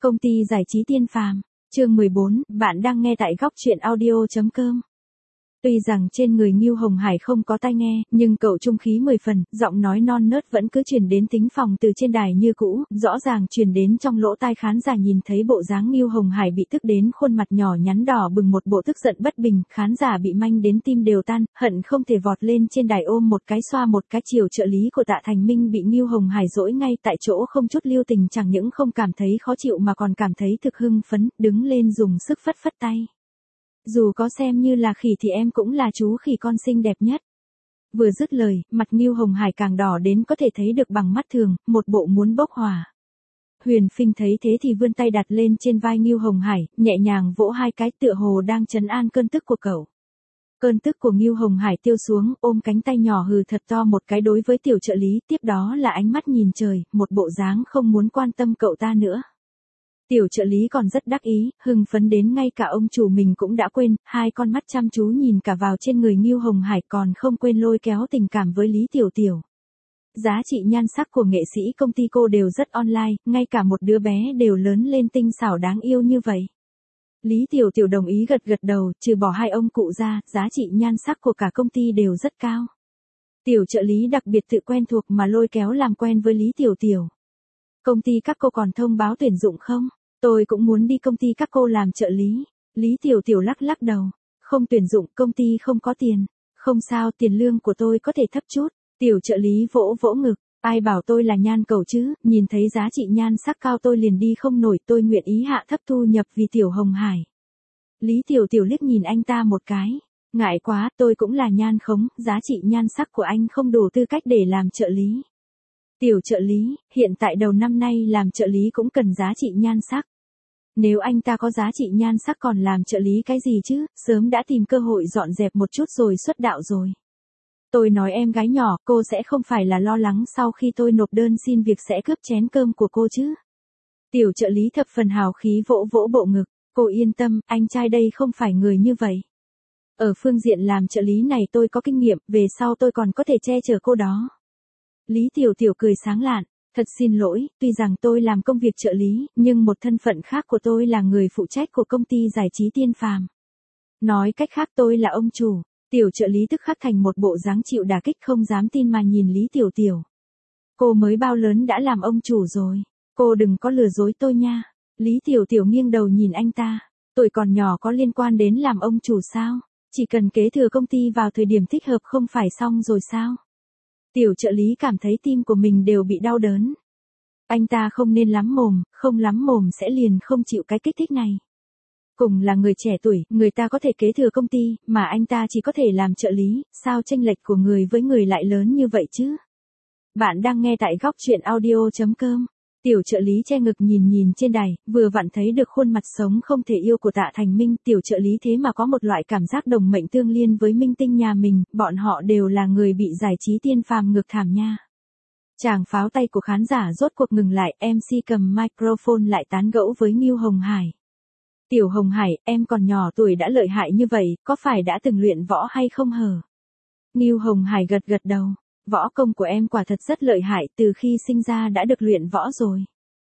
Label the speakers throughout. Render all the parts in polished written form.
Speaker 1: Công ty giải trí Tiên Phàm, chương 14, bạn đang nghe tại góc truyện audio.com. Tuy rằng trên người Ngưu Hồng Hải không có tai nghe, nhưng cậu trung khí 10 phần, giọng nói non nớt vẫn cứ truyền đến thính phòng từ trên đài như cũ, rõ ràng truyền đến trong lỗ tai khán giả. Nhìn thấy bộ dáng Ngưu Hồng Hải bị tức đến khuôn mặt nhỏ nhắn đỏ bừng, một bộ tức giận bất bình, khán giả bị manh đến tim đều tan, hận không thể vọt lên trên đài ôm một cái xoa một cái. Chiều trợ lý của Tạ Thành Minh bị Ngưu Hồng Hải dỗi ngay tại chỗ không chút lưu tình, chẳng những không cảm thấy khó chịu mà còn cảm thấy thực hưng phấn, đứng lên dùng sức phất phất tay. Dù có xem như là khỉ thì em cũng là chú khỉ con xinh đẹp nhất. Vừa dứt lời, mặt Ngưu Hồng Hải càng đỏ đến có thể thấy được bằng mắt thường, một bộ muốn bốc hỏa. Huyền Phinh thấy thế thì vươn tay đặt lên trên vai Ngưu Hồng Hải, nhẹ nhàng vỗ hai cái tựa hồ đang trấn an cơn tức của cậu. Cơn tức của Ngưu Hồng Hải tiêu xuống, ôm cánh tay nhỏ hừ thật to một cái đối với tiểu trợ lý, tiếp đó là ánh mắt nhìn trời, một bộ dáng không muốn quan tâm cậu ta nữa. Tiểu trợ lý còn rất đắc ý, hưng phấn đến ngay cả ông chủ mình cũng đã quên, hai con mắt chăm chú nhìn cả vào trên người Ngưu Hồng Hải, còn không quên lôi kéo tình cảm với Lý Tiểu Tiểu. Giá trị nhan sắc của nghệ sĩ công ty cô đều rất online, ngay cả một đứa bé đều lớn lên tinh xảo đáng yêu như vậy. Lý Tiểu Tiểu đồng ý gật gật đầu, trừ bỏ hai ông cụ ra, giá trị nhan sắc của cả công ty đều rất cao. Tiểu trợ lý đặc biệt tự quen thuộc mà lôi kéo làm quen với Lý Tiểu Tiểu. Công ty các cô còn thông báo tuyển dụng không? Tôi cũng muốn đi công ty các cô làm trợ lý. Lý Tiểu Tiểu lắc lắc đầu. Không tuyển dụng, công ty không có tiền. Không sao, tiền lương của tôi có thể thấp chút. Tiểu trợ lý vỗ vỗ ngực. Ai bảo tôi là nhan cầu chứ, nhìn thấy giá trị nhan sắc cao tôi liền đi không nổi, tôi nguyện ý hạ thấp thu nhập vì Tiểu Hồng Hải. Lý Tiểu Tiểu liếc nhìn anh ta một cái. Ngại quá, tôi cũng là nhan khống, giá trị nhan sắc của anh không đủ tư cách để làm trợ lý. Tiểu trợ lý, hiện tại đầu năm nay làm trợ lý cũng cần giá trị nhan sắc. Nếu anh ta có giá trị nhan sắc còn làm trợ lý cái gì chứ, sớm đã tìm cơ hội dọn dẹp một chút rồi xuất đạo rồi. Tôi nói em gái nhỏ, cô sẽ không phải là lo lắng sau khi tôi nộp đơn xin việc sẽ cướp chén cơm của cô chứ. Tiểu trợ lý thập phần hào khí vỗ vỗ bộ ngực, cô yên tâm, anh trai đây không phải người như vậy. Ở phương diện làm trợ lý này tôi có kinh nghiệm, về sau tôi còn có thể che chở cô đó. Lý Tiểu Tiểu cười sáng lạn, thật xin lỗi, tuy rằng tôi làm công việc trợ lý, nhưng một thân phận khác của tôi là người phụ trách của công ty giải trí Tiên Phàm. Nói cách khác tôi là ông chủ. Tiểu trợ lý tức khắc thành một bộ dáng chịu đả kích không dám tin mà nhìn Lý Tiểu Tiểu. Cô mới bao lớn đã làm ông chủ rồi, cô đừng có lừa dối tôi nha. Lý Tiểu Tiểu nghiêng đầu nhìn anh ta, tuổi còn nhỏ có liên quan đến làm ông chủ sao, chỉ cần kế thừa công ty vào thời điểm thích hợp không phải xong rồi sao. Tiểu trợ lý cảm thấy tim của mình đều bị đau đớn. Anh ta không nên lắm mồm, không lắm mồm sẽ liền không chịu cái kích thích này. Cùng là người trẻ tuổi, người ta có thể kế thừa công ty, mà anh ta chỉ có thể làm trợ lý, sao chênh lệch của người với người lại lớn như vậy chứ? Bạn đang nghe tại góc truyện audio.com. Tiểu trợ lý che ngực nhìn trên đài, vừa vặn thấy được khuôn mặt sống không thể yêu của Tạ Thành Minh. Tiểu trợ lý thế mà có một loại cảm giác đồng mệnh tương liên với minh tinh nhà mình, bọn họ đều là người bị giải trí Tiên Phàm ngược thảm nha. Tràng pháo tay của khán giả rốt cuộc ngừng lại, MC cầm microphone lại tán gẫu với Ngưu Hồng Hải. Tiểu Hồng Hải, em còn nhỏ tuổi đã lợi hại như vậy, có phải đã từng luyện võ hay không hờ? Ngưu Hồng Hải gật gật đầu. Võ công của em quả thật rất lợi hại, từ khi sinh ra đã được luyện võ rồi.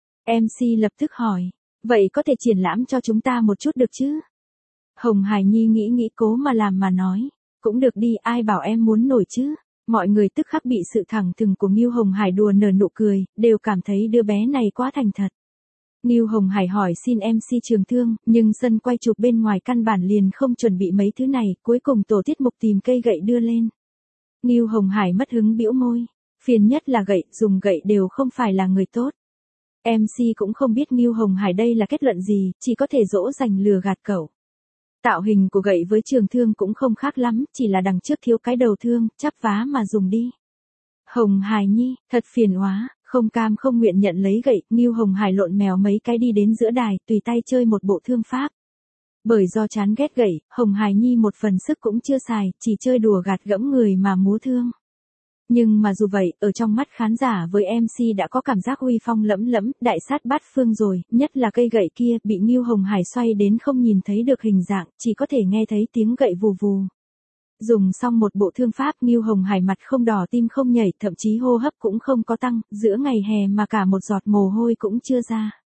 Speaker 1: MC lập tức hỏi, vậy có thể triển lãm cho chúng ta một chút được chứ? Hồng Hải Nhi nghĩ cố mà làm mà nói, cũng được đi, ai bảo em muốn nổi chứ? Mọi người tức khắc bị sự thẳng thừng của Ngưu Hồng Hải đùa nở nụ cười, đều cảm thấy đứa bé này quá thành thật. Ngưu Hồng Hải hỏi xin MC Trường Thương, nhưng sân quay chụp bên ngoài căn bản liền không chuẩn bị mấy thứ này, cuối cùng tổ tiết mục tìm cây gậy đưa lên. Ngưu Hồng Hải mất hứng bĩu môi, phiền nhất là gậy, dùng gậy đều không phải là người tốt. MC cũng không biết Ngưu Hồng Hải đây là kết luận gì, chỉ có thể dỗ dành lừa gạt cậu. Tạo hình của gậy với Trường Thương cũng không khác lắm, chỉ là đằng trước thiếu cái đầu thương, chắp vá mà dùng đi. Hồng Hải Nhi, thật phiền quá, không cam không nguyện nhận lấy gậy, Ngưu Hồng Hải lộn mèo mấy cái đi đến giữa đài, tùy tay chơi một bộ thương pháp. Bởi do chán ghét gậy, Hồng Hải Nhi một phần sức cũng chưa xài, chỉ chơi đùa gạt gẫm người mà múa thương. Nhưng mà dù vậy, ở trong mắt khán giả với MC đã có cảm giác uy phong lẫm lẫm, đại sát bát phương rồi, nhất là cây gậy kia bị Ngưu Hồng Hải xoay đến không nhìn thấy được hình dạng, chỉ có thể nghe thấy tiếng gậy vù vù. Dùng xong một bộ thương pháp, Ngưu Hồng Hải mặt không đỏ tim không nhảy, thậm chí hô hấp cũng không có tăng, giữa ngày hè mà cả một giọt mồ hôi cũng chưa ra.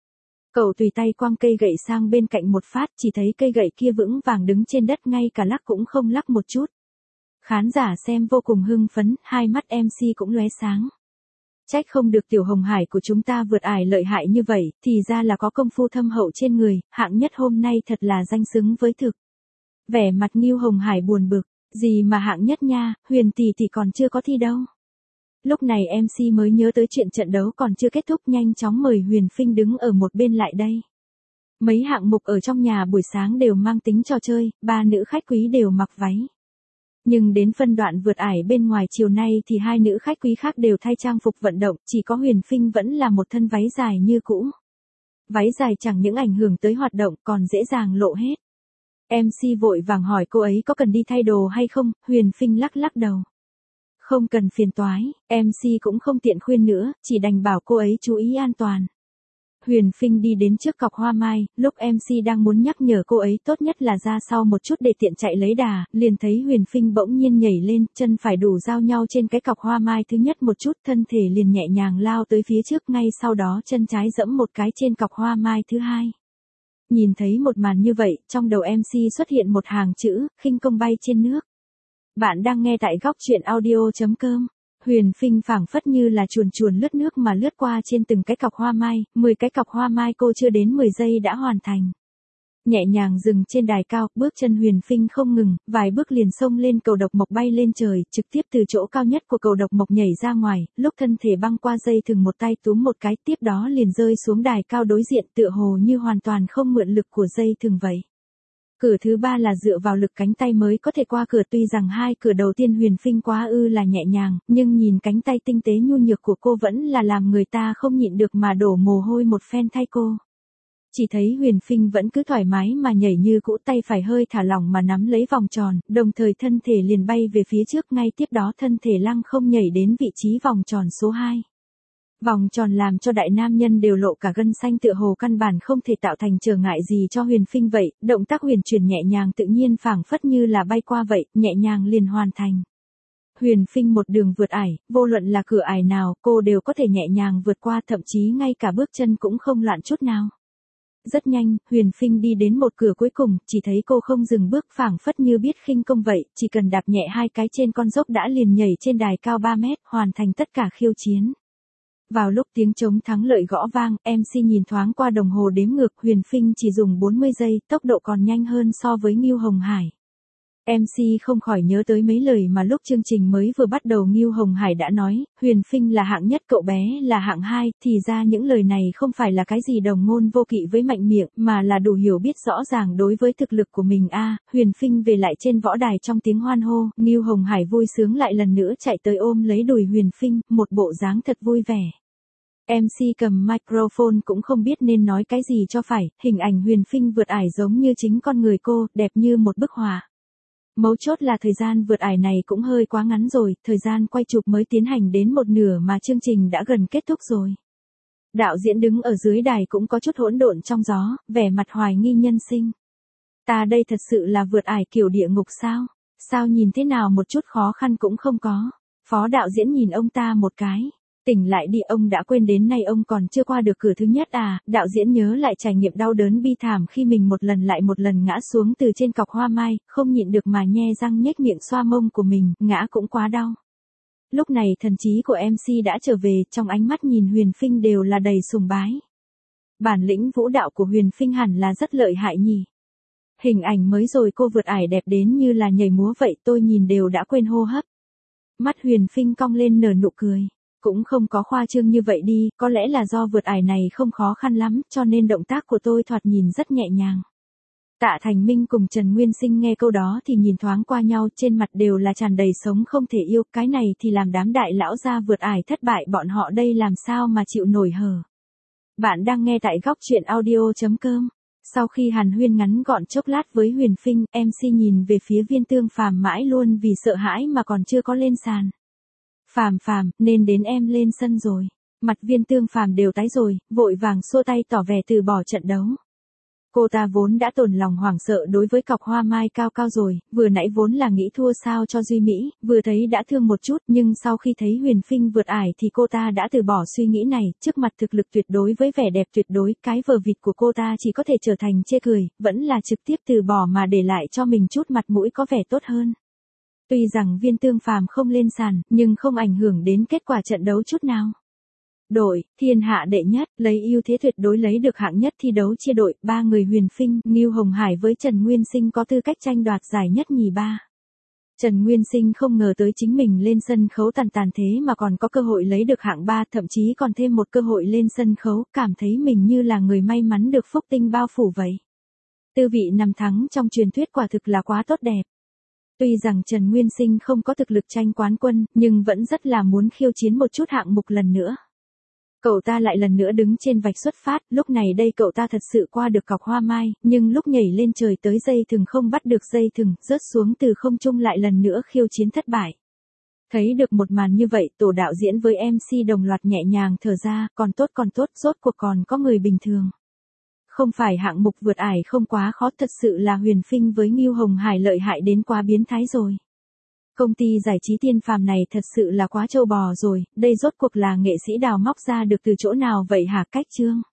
Speaker 1: Cậu tùy tay quăng cây gậy sang bên cạnh một phát, chỉ thấy cây gậy kia vững vàng đứng trên đất, ngay cả lắc cũng không lắc một chút. Khán giả xem vô cùng hưng phấn, hai mắt MC cũng lóe sáng. Trách không được Tiểu Hồng Hải của chúng ta vượt ải lợi hại như vậy, thì ra là có công phu thâm hậu trên người, hạng nhất hôm nay thật là danh xứng với thực. Vẻ mặt Ngưu Hồng Hải buồn bực, gì mà hạng nhất nha, Huyền tỷ tỷ còn chưa có thi đâu. Lúc này MC mới nhớ tới chuyện trận đấu còn chưa kết thúc, nhanh chóng mời Huyền Phinh đứng ở một bên lại đây. Mấy hạng mục ở trong nhà buổi sáng đều mang tính trò chơi, ba nữ khách quý đều mặc váy. Nhưng đến phân đoạn vượt ải bên ngoài chiều nay thì hai nữ khách quý khác đều thay trang phục vận động, chỉ có Huyền Phinh vẫn là một thân váy dài như cũ. Váy dài chẳng những ảnh hưởng tới hoạt động còn dễ dàng lộ hết. MC vội vàng hỏi cô ấy có cần đi thay đồ hay không, Huyền Phinh lắc lắc đầu. Không cần phiền toái, MC cũng không tiện khuyên nữa, chỉ đành bảo cô ấy chú ý an toàn. Huyền Phinh đi đến trước cọc hoa mai, lúc MC đang muốn nhắc nhở cô ấy tốt nhất là ra sau một chút để tiện chạy lấy đà, liền thấy Huyền Phinh bỗng nhiên nhảy lên, chân phải đủ giao nhau trên cái cọc hoa mai thứ nhất một chút, thân thể liền nhẹ nhàng lao tới phía trước, ngay sau đó chân trái giẫm một cái trên cọc hoa mai thứ hai. Nhìn thấy một màn như vậy, trong đầu MC xuất hiện một hàng chữ, khinh công bay trên nước. Bạn đang nghe tại góc truyện audio.com. Huyền Phinh phảng phất như là chuồn chuồn lướt nước mà lướt qua trên từng cái cọc hoa mai, 10 cái cọc hoa mai cô chưa đến 10 giây đã hoàn thành. Nhẹ nhàng dừng trên đài cao, bước chân Huyền Phinh không ngừng, vài bước liền xông lên cầu độc mộc bay lên trời, trực tiếp từ chỗ cao nhất của cầu độc mộc nhảy ra ngoài, lúc thân thể băng qua dây thừng một tay túm một cái, tiếp đó liền rơi xuống đài cao đối diện, tựa hồ như hoàn toàn không mượn lực của dây thừng vậy. Cửa thứ ba là dựa vào lực cánh tay mới có thể qua cửa, tuy rằng hai cửa đầu tiên Huyền Phinh quá là nhẹ nhàng, nhưng nhìn cánh tay tinh tế nhu nhược của cô vẫn là làm người ta không nhịn được mà đổ mồ hôi một phen thay cô. Chỉ thấy Huyền Phinh vẫn cứ thoải mái mà nhảy như cũ, tay phải hơi thả lỏng mà nắm lấy vòng tròn, đồng thời thân thể liền bay về phía trước, ngay tiếp đó thân thể lăng không nhảy đến vị trí vòng tròn số 2. Vòng tròn làm cho đại nam nhân đều lộ cả gân xanh, tựa hồ căn bản không thể tạo thành trở ngại gì cho Huyền Phinh vậy, động tác huyền chuyển nhẹ nhàng tự nhiên phảng phất như là bay qua vậy, nhẹ nhàng liền hoàn thành. Huyền Phinh một đường vượt ải, vô luận là cửa ải nào, cô đều có thể nhẹ nhàng vượt qua, thậm chí ngay cả bước chân cũng không loạn chút nào. Rất nhanh, Huyền Phinh đi đến một cửa cuối cùng, chỉ thấy cô không dừng bước, phảng phất như biết khinh công vậy, chỉ cần đạp nhẹ hai cái trên con dốc đã liền nhảy trên đài cao 3 mét, hoàn thành tất cả khiêu chiến. Vào lúc tiếng trống thắng lợi gõ vang, MC nhìn thoáng qua đồng hồ đếm ngược, Huyền Phinh chỉ dùng 40 giây, tốc độ còn nhanh hơn so với Ngưu Hồng Hải. MC không khỏi nhớ tới mấy lời mà lúc chương trình mới vừa bắt đầu Ngưu Hồng Hải đã nói, Huyền Phinh là hạng nhất, cậu bé là hạng 2, thì ra những lời này không phải là cái gì đồng ngôn vô kỵ với mạnh miệng, mà là đủ hiểu biết rõ ràng đối với thực lực của mình. Huyền Phinh về lại trên võ đài trong tiếng hoan hô, Ngưu Hồng Hải vui sướng lại lần nữa chạy tới ôm lấy đùi Huyền Phinh, một bộ dáng thật vui vẻ. MC cầm microphone cũng không biết nên nói cái gì cho phải, hình ảnh Huyền Phinh vượt ải giống như chính con người cô, đẹp như một bức họa. Mấu chốt là thời gian vượt ải này cũng hơi quá ngắn rồi, thời gian quay chụp mới tiến hành đến một nửa mà chương trình đã gần kết thúc rồi. Đạo diễn đứng ở dưới đài cũng có chút hỗn độn trong gió, vẻ mặt hoài nghi nhân sinh. Ta đây thật sự là vượt ải kiểu địa ngục sao? Sao nhìn thế nào một chút khó khăn cũng không có? Phó đạo diễn nhìn ông ta một cái. Tỉnh lại đi, ông đã quên đến nay ông còn chưa qua được cửa thứ nhất à? Đạo diễn nhớ lại trải nghiệm đau đớn bi thảm khi mình một lần lại một lần ngã xuống từ trên cọc hoa mai, không nhịn được mà nhe răng nhếch miệng xoa mông của mình, ngã cũng quá đau. Lúc này thần trí của MC đã trở về, trong ánh mắt nhìn Huyền Phinh đều là đầy sùng bái. Bản lĩnh vũ đạo của Huyền Phinh hẳn là rất lợi hại nhỉ. Hình ảnh mới rồi cô vượt ải đẹp đến như là nhảy múa vậy, tôi nhìn đều đã quên hô hấp. Mắt Huyền Phinh cong lên nở nụ cười. Cũng không có khoa trương như vậy đi, có lẽ là do vượt ải này không khó khăn lắm, cho nên động tác của tôi thoạt nhìn rất nhẹ nhàng. Tạ Thành Minh cùng Trần Nguyên Sinh nghe câu đó thì nhìn thoáng qua nhau, trên mặt đều là tràn đầy sống không thể yêu, cái này thì làm đám đại lão gia vượt ải thất bại, bọn họ đây làm sao mà chịu nổi hở. Bạn đang nghe tại góc truyện audio.com. Sau khi hàn huyên ngắn gọn chốc lát với Huyền Phinh, MC nhìn về phía Viên Tương Phàm mãi luôn vì sợ hãi mà còn chưa có lên sàn. Phàm, nên đến em lên sân rồi. Mặt Viên Tương Phàm đều tái rồi, vội vàng xua tay tỏ vẻ từ bỏ trận đấu. Cô ta vốn đã tổn lòng hoảng sợ đối với cọc hoa mai cao cao rồi, vừa nãy vốn là nghĩ thua sao cho Duy Mỹ, vừa thấy đã thương một chút, nhưng sau khi thấy Huyền Phinh vượt ải thì cô ta đã từ bỏ suy nghĩ này, trước mặt thực lực tuyệt đối với vẻ đẹp tuyệt đối, cái vờ vịt của cô ta chỉ có thể trở thành chê cười, vẫn là trực tiếp từ bỏ mà để lại cho mình chút mặt mũi có vẻ tốt hơn. Tuy rằng Viên Tương Phàm không lên sàn, nhưng không ảnh hưởng đến kết quả trận đấu chút nào. Đội, thiên hạ đệ nhất, lấy ưu thế tuyệt đối lấy được hạng nhất thi đấu chia đội, 3 người Huyền Phinh, Ngưu Hồng Hải với Trần Nguyên Sinh có tư cách tranh đoạt giải nhất nhì ba. Trần Nguyên Sinh không ngờ tới chính mình lên sân khấu tàn tàn thế mà còn có cơ hội lấy được hạng 3, thậm chí còn thêm một cơ hội lên sân khấu, cảm thấy mình như là người may mắn được phúc tinh bao phủ vậy. Tư vị nằm thắng trong truyền thuyết quả thực là quá tốt đẹp. Tuy rằng Trần Nguyên Sinh không có thực lực tranh quán quân, nhưng vẫn rất là muốn khiêu chiến một chút hạng mục lần nữa. Cậu ta lại lần nữa đứng trên vạch xuất phát, lúc này đây cậu ta thật sự qua được cọc hoa mai, nhưng lúc nhảy lên trời tới dây thừng không bắt được dây thừng, rớt xuống từ không trung lại lần nữa khiêu chiến thất bại. Thấy được một màn như vậy, tổ đạo diễn với MC đồng loạt nhẹ nhàng thở ra, còn tốt, rốt cuộc còn có người bình thường. Không phải hạng mục vượt ải không quá khó, thật sự là Huyền Phinh với Ngưu Hồng Hải lợi hại đến quá biến thái rồi. Công ty giải trí Tiên Phàm này thật sự là quá trâu bò rồi, đây rốt cuộc là nghệ sĩ đào móc ra được từ chỗ nào vậy hả Cách Chương?